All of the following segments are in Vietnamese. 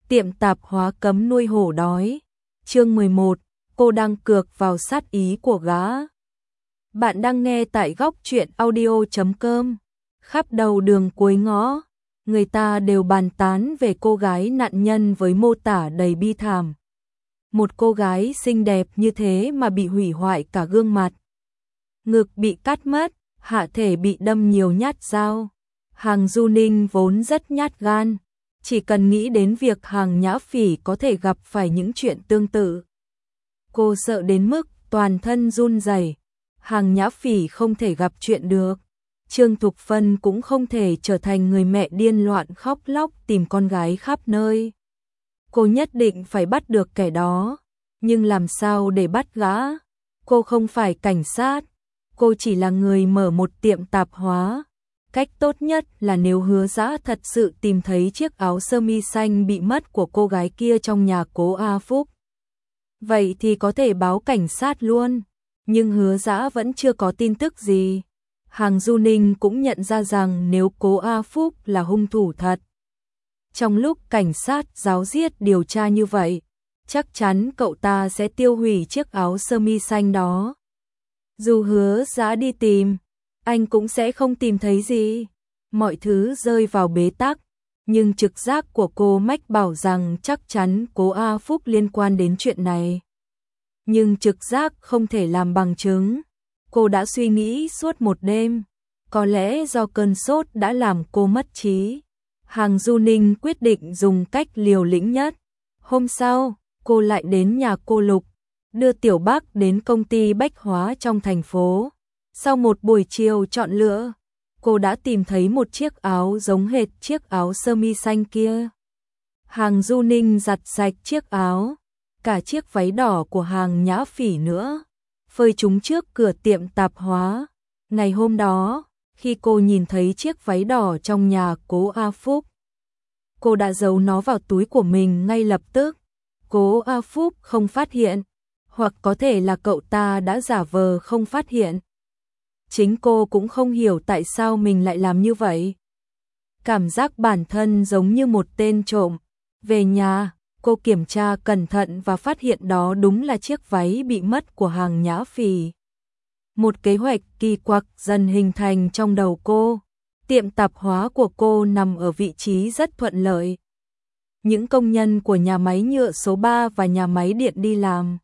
Tiệm tạp hóa cấm nuôi hổ đói. Chương 11, cô đang cược vào sát ý của gã. Bạn đang nghe tại góc truyện audio.com. Khắp đầu đường cuối ngõ, người ta đều bàn tán về cô gái nạn nhân với mô tả đầy bi thảm. Một cô gái xinh đẹp như thế mà bị hủy hoại cả gương mặt. Ngực bị cắt mất, hạ thể bị đâm nhiều nhát dao. Hàng Du Ninh vốn rất nhát gan, chỉ cần nghĩ đến việc Hàng Nhã Phỉ có thể gặp phải những chuyện tương tự. Cô sợ đến mức toàn thân run rẩy. Hàng Nhã Phỉ không thể gặp chuyện được. Trương Thục Phân cũng không thể trở thành người mẹ điên loạn khóc lóc tìm con gái khắp nơi. Cô nhất định phải bắt được kẻ đó, nhưng làm sao để bắt gã? Cô không phải cảnh sát, cô chỉ là người mở một tiệm tạp hóa. Cách tốt nhất là nếu Hứa Dã thật sự tìm thấy chiếc áo sơ mi xanh bị mất của cô gái kia trong nhà Cố A Phúc, vậy thì có thể báo cảnh sát luôn, nhưng Hứa Dã vẫn chưa có tin tức gì. Hàng Du Ninh cũng nhận ra rằng nếu Cố A Phúc là hung thủ thật, trong lúc cảnh sát giáo diết điều tra như vậy, chắc chắn cậu ta sẽ tiêu hủy chiếc áo sơ mi xanh đó. Dù Hứa Dã đi tìm, anh cũng sẽ không tìm thấy gì. Mọi thứ rơi vào bế tắc, nhưng trực giác của cô mách bảo rằng chắc chắn Cố A Phúc liên quan đến chuyện này. Nhưng trực giác không thể làm bằng chứng. Cô đã suy nghĩ suốt một đêm, có lẽ do cơn sốt đã làm cô mất trí. Hàng Du Ninh quyết định dùng cách liều lĩnh nhất. Hôm sau, cô lại đến nhà cô Lục, đưa Tiểu Bắc đến công ty bách hóa trong thành phố. Sau một buổi chiều chọn lựa, cô đã tìm thấy một chiếc áo giống hệt chiếc áo sơ mi xanh kia. Hàng Du Ninh giặt sạch chiếc áo, cả chiếc váy đỏ của Hàng Nhã Phỉ nữa, phơi chúng trước cửa tiệm tạp hóa. Ngày hôm đó, khi cô nhìn thấy chiếc váy đỏ trong nhà Cố A Phúc, cô đã giấu nó vào túi của mình ngay lập tức. Cố A Phúc không phát hiện, hoặc có thể là cậu ta đã giả vờ không phát hiện. Chính cô cũng không hiểu tại sao mình lại làm như vậy. Cảm giác bản thân giống như một tên trộm. Về nhà, cô kiểm tra cẩn thận và phát hiện đó đúng là chiếc váy bị mất của Hàng Nhã Phỉ. Một kế hoạch kỳ quặc dần hình thành trong đầu cô. Tiệm tạp hóa của cô nằm ở vị trí rất thuận lợi. Những công nhân của nhà máy nhựa số 3 và nhà máy điện đi làm,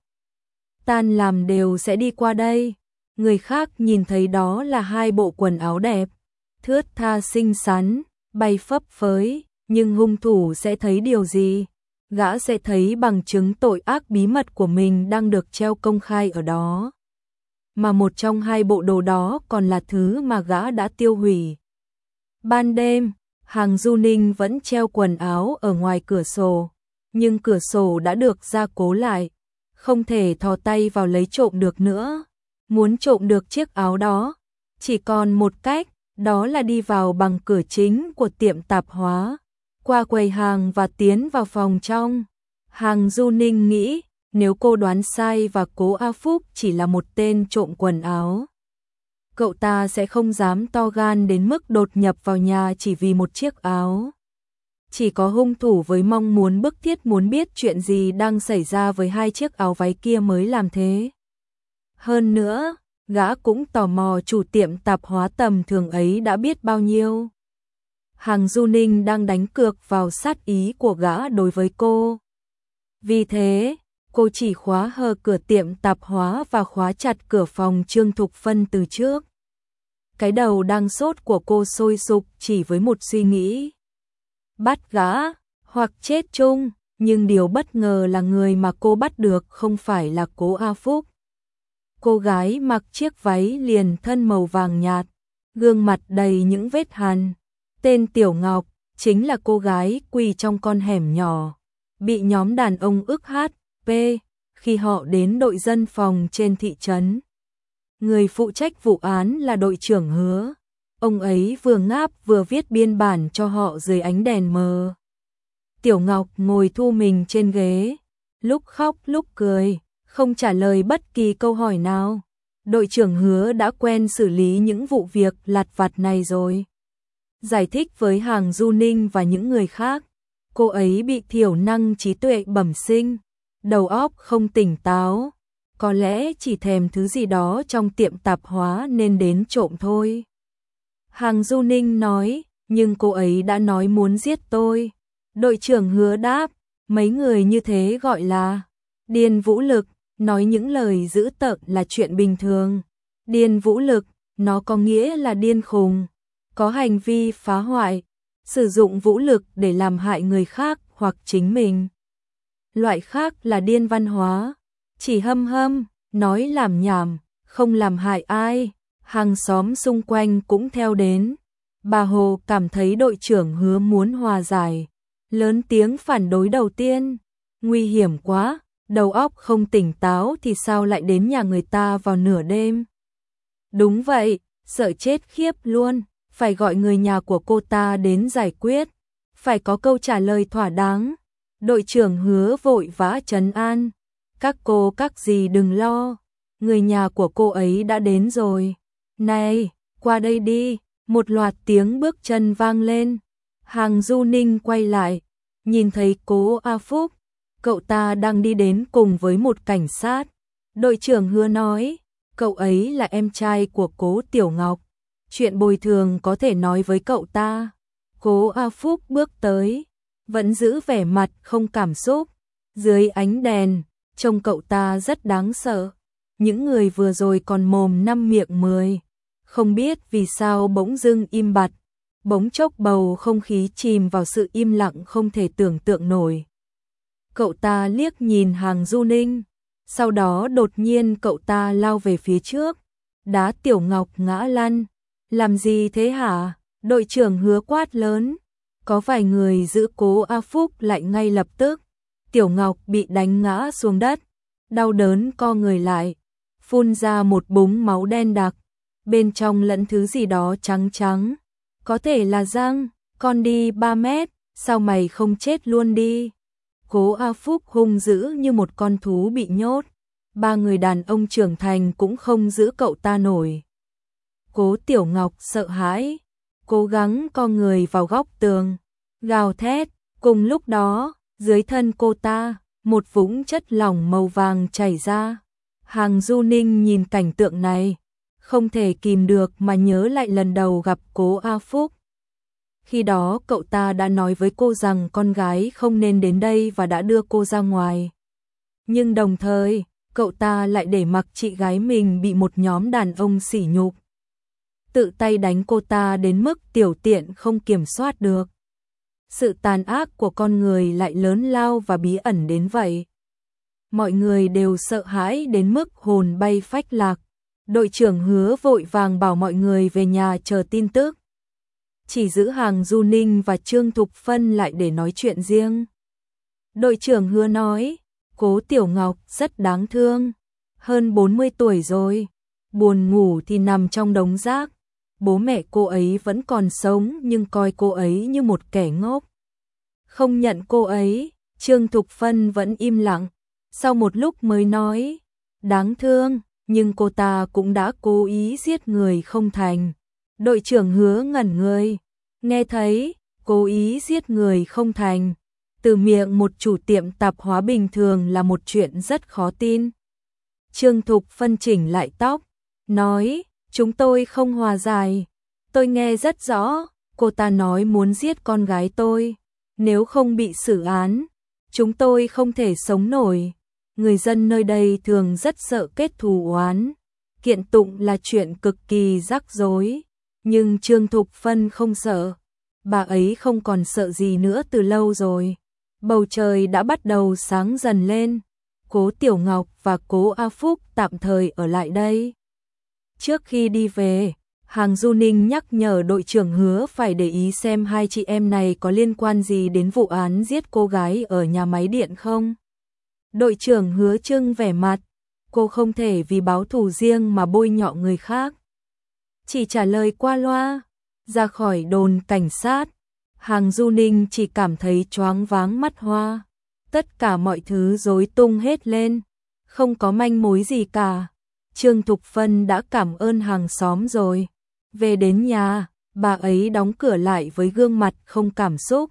tan làm đều sẽ đi qua đây. Người khác nhìn thấy đó là hai bộ quần áo đẹp, thướt tha xinh xắn, bay phấp phới, nhưng hung thủ sẽ thấy điều gì? Gã sẽ thấy bằng chứng tội ác bí mật của mình đang được treo công khai ở đó. Mà một trong hai bộ đồ đó còn là thứ mà gã đã tiêu hủy. Ban đêm, Hàng Du Ninh vẫn treo quần áo ở ngoài cửa sổ, nhưng cửa sổ đã được gia cố lại, không thể thò tay vào lấy trộm được nữa. Muốn trộm được chiếc áo đó, chỉ còn một cách, đó là đi vào bằng cửa chính của tiệm tạp hóa, qua quầy hàng và tiến vào phòng trong. Hàng Du Ninh nghĩ, nếu cô đoán sai và Cố A Phúc chỉ là một tên trộm quần áo, cậu ta sẽ không dám to gan đến mức đột nhập vào nhà chỉ vì một chiếc áo. Chỉ có hung thủ với mong muốn bức thiết muốn biết chuyện gì đang xảy ra với hai chiếc áo váy kia mới làm thế. Hơn nữa, gã cũng tò mò chủ tiệm tạp hóa tầm thường ấy đã biết bao nhiêu. Hàng Du Ninh đang đánh cược vào sát ý của gã đối với cô. Vì thế, cô chỉ khóa hờ cửa tiệm tạp hóa và khóa chặt cửa phòng Trương Thục Phân từ trước. Cái đầu đang sốt của cô sôi sục chỉ với một suy nghĩ: bắt gã, hoặc chết chung. Nhưng điều bất ngờ là người mà cô bắt được không phải là Cố A Phúc. Cô gái mặc chiếc váy liền thân màu vàng nhạt, gương mặt đầy những vết hằn. Tên Tiểu Ngọc, chính là cô gái quỳ trong con hẻm nhỏ, bị nhóm đàn ông ức HP khi họ đến đội dân phòng trên thị trấn. Người phụ trách vụ án là đội trưởng Hứa. Ông ấy vừa ngáp vừa viết biên bản cho họ dưới ánh đèn mờ. Tiểu Ngọc ngồi thu mình trên ghế, lúc khóc lúc cười, không trả lời bất kỳ câu hỏi nào. Đội trưởng Hứa đã quen xử lý những vụ việc lặt vặt này rồi. Giải thích với Hàng Du Ninh và những người khác, cô ấy bị thiểu năng trí tuệ bẩm sinh, đầu óc không tỉnh táo, có lẽ chỉ thèm thứ gì đó trong tiệm tạp hóa nên đến trộm thôi. Hàng Du Ninh nói, nhưng cô ấy đã nói muốn giết tôi. Đội trưởng Hứa đáp, mấy người như thế gọi là điên vũ lực, nói những lời dữ tợn là chuyện bình thường. Điên vũ lực, nó có nghĩa là điên khùng, có hành vi phá hoại, sử dụng vũ lực để làm hại người khác hoặc chính mình. Loại khác là điên văn hóa, chỉ hâm hâm, nói làm nhảm, không làm hại ai. Hàng xóm xung quanh cũng theo đến. Bà Hồ cảm thấy đội trưởng Hứa muốn hòa giải, lớn tiếng phản đối đầu tiên. Nguy hiểm quá, đầu óc không tỉnh táo thì sao lại đến nhà người ta vào nửa đêm? Đúng vậy, sợ chết khiếp luôn, phải gọi người nhà của cô ta đến giải quyết, phải có câu trả lời thỏa đáng. Đội trưởng Hứa vội vã trấn an, các cô các dì đừng lo, người nhà của cô ấy đã đến rồi. Này, qua đây đi, một loạt tiếng bước chân vang lên. Hàng Du Ninh quay lại, nhìn thấy Cố A Phúc, cậu ta đang đi đến cùng với một cảnh sát. Đội trưởng Hứa nói, cậu ấy là em trai của Cố Tiểu Ngọc, chuyện bồi thường có thể nói với cậu ta. Cố A Phúc bước tới, vẫn giữ vẻ mặt không cảm xúc. Dưới ánh đèn, trông cậu ta rất đáng sợ. Những người vừa rồi còn mồm năm miệng 10. Không biết vì sao bỗng dưng im bặt, bỗng chốc bầu không khí chìm vào sự im lặng không thể tưởng tượng nổi. Cậu ta liếc nhìn Hàng Du Ninh, sau đó đột nhiên cậu ta lao về phía trước, đá Tiểu Ngọc ngã lăn. Làm gì thế hả? Đội trưởng Hứa quát lớn. Có vài người giữ Cố A Phúc lại ngay lập tức. Tiểu Ngọc bị đánh ngã xuống đất, đau đớn co người lại, phun ra một búng máu đen đặc, bên trong lẫn thứ gì đó trắng trắng, có thể là răng. Con đi 3 mét, sao mày không chết luôn đi? Cố A Phúc hung dữ như một con thú bị nhốt, 3 người đàn ông trưởng thành cũng không giữ cậu ta nổi. Cố Tiểu Ngọc sợ hãi, cố gắng co người vào góc tường, gào thét. Cùng lúc đó, dưới thân cô ta, một vũng chất lỏng màu vàng chảy ra. Hàng Du Ninh nhìn cảnh tượng này, không thể kìm được mà nhớ lại lần đầu gặp Cố A Phúc. Khi đó cậu ta đã nói với cô rằng con gái không nên đến đây và đã đưa cô ra ngoài. Nhưng đồng thời, cậu ta lại để mặc chị gái mình bị một nhóm đàn ông sỉ nhục, tự tay đánh cô ta đến mức tiểu tiện không kiểm soát được. Sự tàn ác của con người lại lớn lao và bí ẩn đến vậy. Mọi người đều sợ hãi đến mức hồn bay phách lạc. Đội trưởng Hứa vội vàng bảo mọi người về nhà chờ tin tức. Chỉ giữ Hàng Du Ninh và Trương Thục Phân lại để nói chuyện riêng. Đội trưởng Hứa nói, Cố Tiểu Ngọc rất đáng thương, hơn 40 tuổi rồi, buồn ngủ thì nằm trong đống rác. Bố mẹ cô ấy vẫn còn sống nhưng coi cô ấy như một kẻ ngốc, không nhận cô ấy. Trương Thục Phân vẫn im lặng, sau một lúc mới nói, đáng thương, nhưng cô ta cũng đã cố ý giết người không thành. Đội trưởng Hứa ngẩn người, nghe thấy cố ý giết người không thành từ miệng một chủ tiệm tạp hóa bình thường là một chuyện rất khó tin. Trương Thục Phân chỉnh lại tóc, nói, chúng tôi không hòa giải. Tôi nghe rất rõ, cô ta nói muốn giết con gái tôi, nếu không bị xử án, chúng tôi không thể sống nổi. Người dân nơi đây thường rất sợ kết thù oán, kiện tụng là chuyện cực kỳ rắc rối. Nhưng Trương Thục Phân không sợ, bà ấy không còn sợ gì nữa từ lâu rồi. Bầu trời đã bắt đầu sáng dần lên, Cố Tiểu Ngọc và Cố A Phúc tạm thời ở lại đây. Trước khi đi về, Hàng Du Ninh nhắc nhở đội trưởng Hứa phải để ý xem hai chị em này có liên quan gì đến vụ án giết cô gái ở nhà máy điện không. Đội trưởng Hứa trưng vẻ mặt, cô không thể vì báo thù riêng mà bôi nhọ người khác. Chỉ trả lời qua loa. Ra khỏi đồn cảnh sát, Hàng Du Ninh chỉ cảm thấy choáng váng mắt hoa. Tất cả mọi thứ rối tung hết lên, không có manh mối gì cả. Trương Thục Phân đã cảm ơn hàng xóm rồi. Về đến nhà, bà ấy đóng cửa lại với gương mặt không cảm xúc,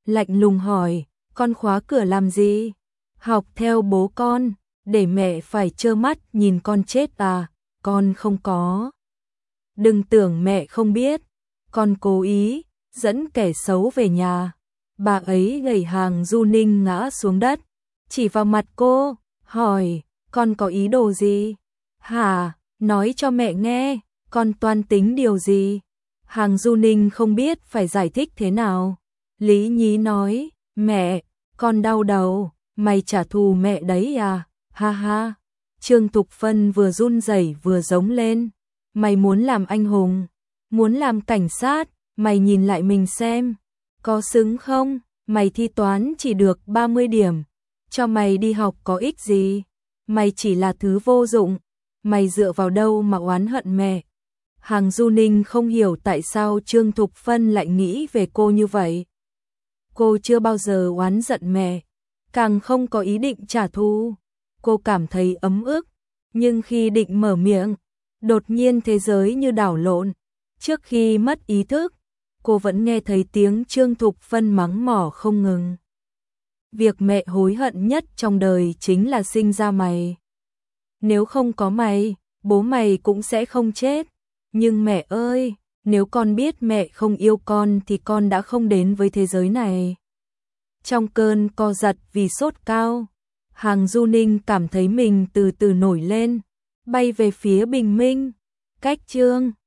lạnh lùng hỏi, con khóa cửa làm gì? Học theo bố con, để mẹ phải trơ mắt nhìn con chết à? Con không có. Đừng tưởng mẹ không biết, con cố ý dẫn kẻ xấu về nhà. Bà ấy đẩy Hàng Du Ninh ngã xuống đất, chỉ vào mặt cô, hỏi, con có ý đồ gì? Hả, nói cho mẹ nghe, con toan tính điều gì? Hàng Du Ninh không biết phải giải thích thế nào. Lý Nhí nói, mẹ, con đau đầu, mày trả thù mẹ đấy à? Ha ha. Trương Thục Phân vừa run rẩy vừa giống lên. Mày muốn làm anh hùng, muốn làm cảnh sát, mày nhìn lại mình xem, có xứng không? Mày thi toán chỉ được 30 điểm, cho mày đi học có ích gì? Mày chỉ là thứ vô dụng, mày dựa vào đâu mà oán hận mẹ? Hàng Du Ninh không hiểu tại sao Trương Thục Phân lại nghĩ về cô như vậy. Cô chưa bao giờ oán giận mẹ, càng không có ý định trả thù. Cô cảm thấy ấm ức, nhưng khi định mở miệng, đột nhiên thế giới như đảo lộn. Trước khi mất ý thức, cô vẫn nghe thấy tiếng Trương Thục Phân mắng mỏ không ngừng. Việc mẹ hối hận nhất trong đời chính là sinh ra mày. Nếu không có mày, bố mày cũng sẽ không chết. Nhưng mẹ ơi, nếu con biết mẹ không yêu con thì con đã không đến với thế giới này. Trong cơn co giật vì sốt cao, Hàng Du Ninh cảm thấy mình từ từ nổi lên, bay về phía bình minh. Cách Trương